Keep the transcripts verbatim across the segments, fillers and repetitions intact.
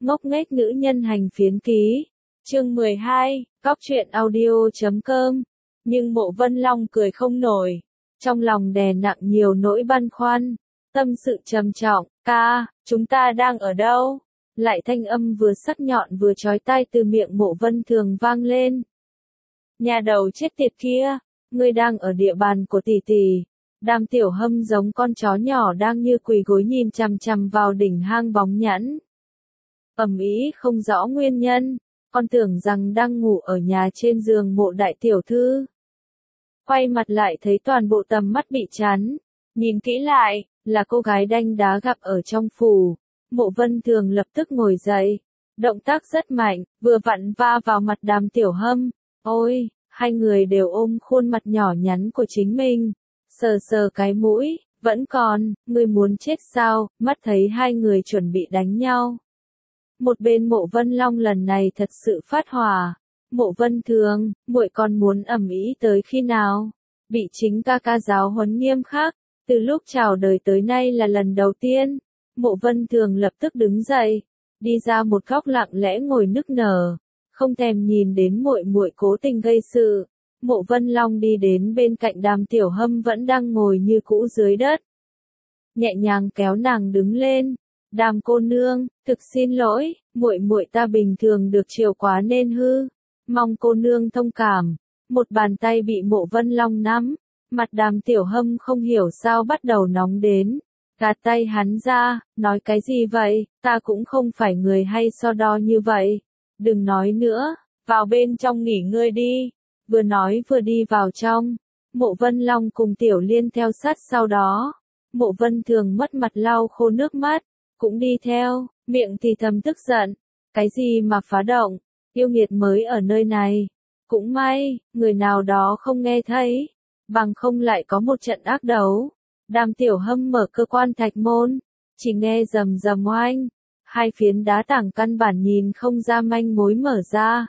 Ngốc nghếch nữ nhân hành phiến ký. Chương mười hai, Góc truyện audio chấm com. Nhưng Mộ Vân Long cười không nổi. Trong lòng đè nặng nhiều nỗi băn khoăn. Tâm sự trầm trọng. Ca, chúng ta đang ở đâu? Lại thanh âm vừa sắc nhọn vừa chói tai từ miệng Mộ Vân Thường vang lên. Nhà đầu chết tiệt kia, ngươi đang ở địa bàn của tỷ tỷ. Đàm Tiểu Hâm giống con chó nhỏ đang như quỳ gối nhìn chằm chằm vào đỉnh hang bóng nhẵn. Ầm ĩ không rõ nguyên nhân, con tưởng rằng đang ngủ ở nhà trên giường Mộ đại tiểu thư. Quay mặt lại thấy toàn bộ tầm mắt bị chắn, nhìn kỹ lại, là cô gái đanh đá gặp ở trong phủ. Mộ Vân Thường lập tức ngồi dậy, động tác rất mạnh, vừa vặn va vào mặt Đàm Tiểu Hâm. Ôi, hai người đều ôm khuôn mặt nhỏ nhắn của chính mình, sờ sờ cái mũi, vẫn còn, ngươi muốn chết sao? Mắt thấy hai người chuẩn bị đánh nhau. Một bên Mộ Vân Long lần này thật sự phát hỏa. Mộ Vân Thường, muội còn muốn ầm ĩ tới khi nào? Bị chính ca ca giáo huấn nghiêm khắc, từ lúc chào đời tới nay là lần đầu tiên. Mộ Vân Thường lập tức đứng dậy, đi ra một góc lặng lẽ ngồi nức nở, không thèm nhìn đến muội muội cố tình gây sự. Mộ Vân Long đi đến bên cạnh Đàm Tiểu Hâm vẫn đang ngồi như cũ dưới đất, nhẹ nhàng kéo nàng đứng lên. Đàm cô nương, thực xin lỗi, muội muội ta bình thường được chiều quá nên hư, mong cô nương thông cảm. Một bàn tay bị Mộ Vân Long nắm, mặt Đàm Tiểu Hâm không hiểu sao bắt đầu nóng đến, gạt tay hắn ra, nói cái gì vậy, ta cũng không phải người hay so đo như vậy, đừng nói nữa, vào bên trong nghỉ ngơi đi. Vừa nói vừa đi vào trong, Mộ Vân Long cùng Tiểu Liên theo sát sau đó. Mộ Vân Thường mất mặt lau khô nước mắt, cũng đi theo, miệng thì thầm tức giận. Cái gì mà phá động, yêu nghiệt mới ở nơi này. Cũng may, người nào đó không nghe thấy, bằng không lại có một trận ác đấu. Đàm Tiểu Hâm mở cơ quan thạch môn, chỉ nghe rầm rầm oanh, hai phiến đá tảng căn bản nhìn không ra manh mối mở ra.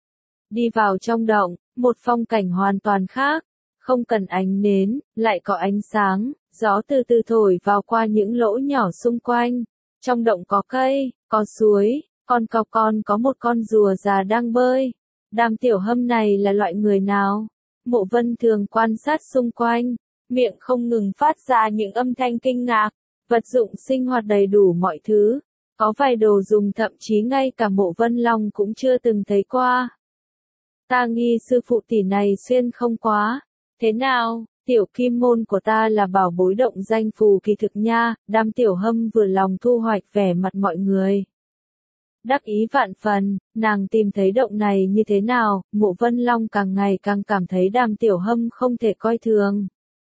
Đi vào trong động, một phong cảnh hoàn toàn khác, không cần ánh nến, lại có ánh sáng, gió từ từ thổi vào qua những lỗ nhỏ xung quanh. Trong động có cây, có suối, còn cọc còn có một con rùa già đang bơi. Đàm Tiểu Hâm này là loại người nào? Mộ Vân Thường quan sát xung quanh, miệng không ngừng phát ra những âm thanh kinh ngạc, vật dụng sinh hoạt đầy đủ mọi thứ, có vài đồ dùng thậm chí ngay cả Mộ Vân Long cũng chưa từng thấy qua. Ta nghi sư phụ tỷ này xuyên không quá. Thế nào, tiểu kim môn của ta là bảo bối động danh phù kỳ thực nha. Đàm Tiểu Hâm vừa lòng thu hoạch vẻ mặt mọi người. Đắc ý vạn phần, nàng tìm thấy động này như thế nào? Mộ Vân Long càng ngày càng cảm thấy Đàm Tiểu Hâm không thể coi thường.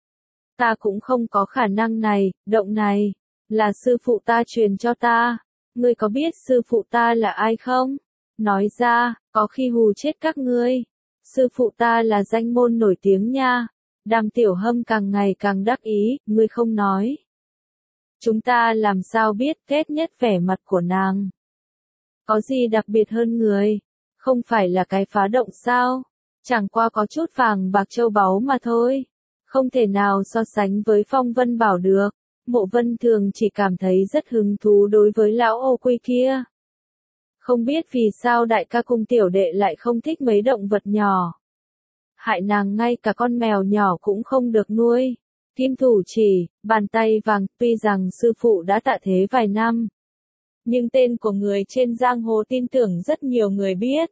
Ta cũng không có khả năng này, động này là sư phụ ta truyền cho ta. Ngươi có biết sư phụ ta là ai không? Nói ra, có khi hù chết các ngươi. Sư phụ ta là danh môn nổi tiếng nha. Đàm Tiểu Hâm càng ngày càng đắc ý, ngươi không nói. Chúng ta làm sao biết? Ghét nhất vẻ mặt của nàng. Có gì đặc biệt hơn người? Không phải là cái phá động sao? Chẳng qua có chút vàng bạc châu báu mà thôi. Không thể nào so sánh với Phong Vân Bảo được. Mộ Vân Thường chỉ cảm thấy rất hứng thú đối với lão ô quy kia. Không biết vì sao đại ca cùng tiểu đệ lại không thích mấy động vật nhỏ. Hại nàng ngay cả con mèo nhỏ cũng không được nuôi. Kim thủ chỉ, bàn tay vàng, tuy rằng sư phụ đã tạ thế vài năm. Nhưng tên của người trên giang hồ tin tưởng rất nhiều người biết.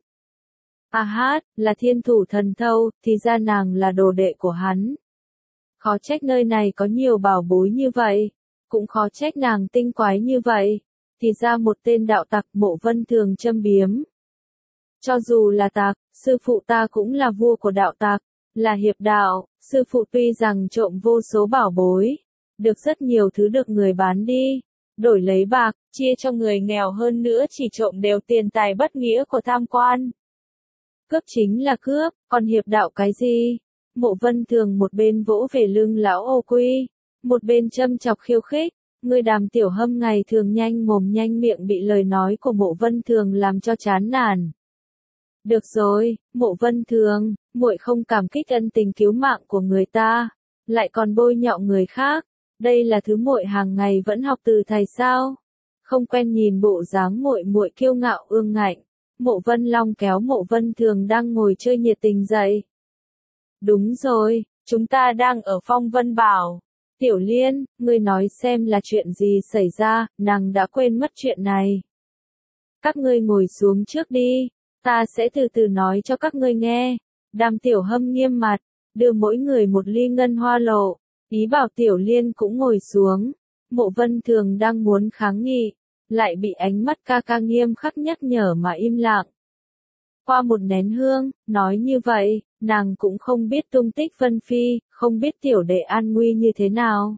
À hát, là thiên thủ thần thâu, thì ra nàng là đồ đệ của hắn. Khó trách nơi này có nhiều bảo bối như vậy. Cũng khó trách nàng tinh quái như vậy. Thì ra một tên đạo tặc. Mộ Vân Thường châm biếm. Cho dù là tặc, sư phụ ta cũng là vua của đạo tặc, là hiệp đạo. Sư phụ tuy rằng trộm vô số bảo bối, được rất nhiều thứ được người bán đi, đổi lấy bạc, chia cho người nghèo, hơn nữa chỉ trộm đều tiền tài bất nghĩa của tham quan. Cướp chính là cướp, còn hiệp đạo cái gì? Mộ Vân Thường một bên vỗ về lưng lão ô quy, một bên châm chọc khiêu khích. Người Đàm Tiểu Hâm ngày thường nhanh mồm nhanh miệng bị lời nói của Mộ Vân Thường làm cho chán nản. Được rồi, Mộ Vân Thường, muội không cảm kích ân tình cứu mạng của người ta, lại còn bôi nhọ người khác. Đây là thứ muội hàng ngày vẫn học từ thầy sao? không quen nhìn bộ dáng muội muội kiêu ngạo ương ngạnh. Mộ Vân Long kéo Mộ Vân Thường đang ngồi chơi nhiệt tình dậy. Đúng rồi, chúng ta đang ở Phong Vân Bảo. Tiểu Liên, ngươi nói xem là chuyện gì xảy ra, nàng đã quên mất chuyện này. Các ngươi ngồi xuống trước đi, ta sẽ từ từ nói cho các ngươi nghe. Đàm Tiểu Hâm nghiêm mặt, đưa mỗi người một ly ngân hoa lộ, ý bảo Tiểu Liên cũng ngồi xuống. Mộ Vân Thường đang muốn kháng nghị, lại bị ánh mắt ca ca nghiêm khắc nhắc nhở mà im lặng. Qua một nén hương, nói như vậy, nàng cũng không biết tung tích Vân Phi, không biết tiểu đệ an nguy như thế nào.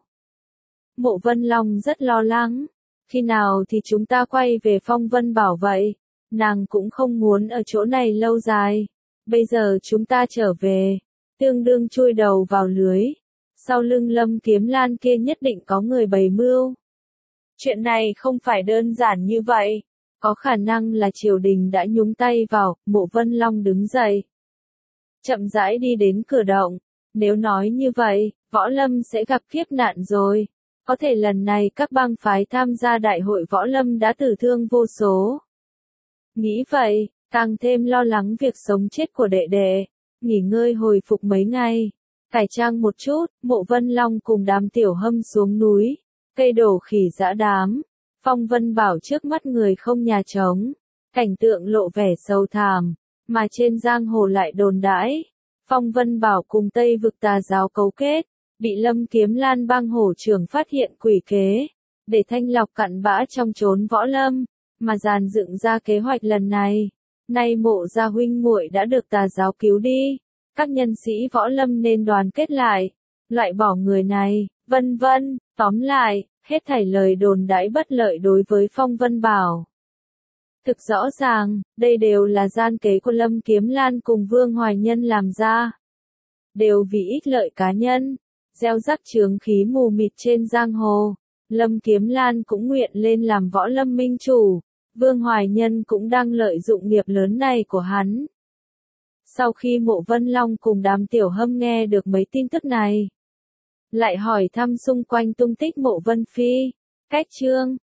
Mộ Vân Long rất lo lắng, khi nào thì chúng ta quay về Phong Vân Bảo vậy, nàng cũng không muốn ở chỗ này lâu dài. Bây giờ chúng ta trở về, tương đương chui đầu vào lưới, sau lưng Lâm Kiếm Lan kia nhất định có người bày mưu. Chuyện này không phải đơn giản như vậy. Có khả năng là triều đình đã nhúng tay vào. Mộ Vân Long đứng dậy, chậm rãi đi đến cửa động. Nếu nói như vậy, võ lâm sẽ gặp kiếp nạn rồi. Có thể lần này các bang phái tham gia đại hội võ lâm đã tử thương vô số. Nghĩ vậy, càng thêm lo lắng việc sống chết của đệ đệ. Nghỉ ngơi hồi phục mấy ngày, cải trang một chút, Mộ Vân Long cùng Đàm Tiểu Hâm xuống núi. Cây đổ khỉ dã đám. Phong Vân Bảo trước mắt người không nhà trống, cảnh tượng lộ vẻ sâu thẳm, mà trên giang hồ lại đồn đãi. Phong Vân Bảo cùng Tây vực tà giáo cấu kết, bị Lâm Kiếm Lan bang hổ trưởng phát hiện quỷ kế, để thanh lọc cặn bã trong chốn võ lâm, mà dàn dựng ra kế hoạch lần này. Nay Mộ gia huynh muội đã được tà giáo cứu đi, các nhân sĩ võ lâm nên đoàn kết lại, loại bỏ người này, vân vân, tóm lại. Hết thảy lời đồn đãi bất lợi đối với Phong Vân Bảo. Thực rõ ràng, đây đều là gian kế của Lâm Kiếm Lan cùng Vương Hoài Nhân làm ra. Đều vì ích lợi cá nhân, gieo rắc chướng khí mù mịt trên giang hồ. Lâm Kiếm Lan cũng nguyện lên làm võ lâm minh chủ. Vương Hoài Nhân cũng đang lợi dụng nghiệp lớn này của hắn. Sau khi Mộ Vân Long cùng Đàm Tiểu Hâm nghe được mấy tin tức này, lại hỏi thăm xung quanh tung tích Mộ Vân Phi. Cách chương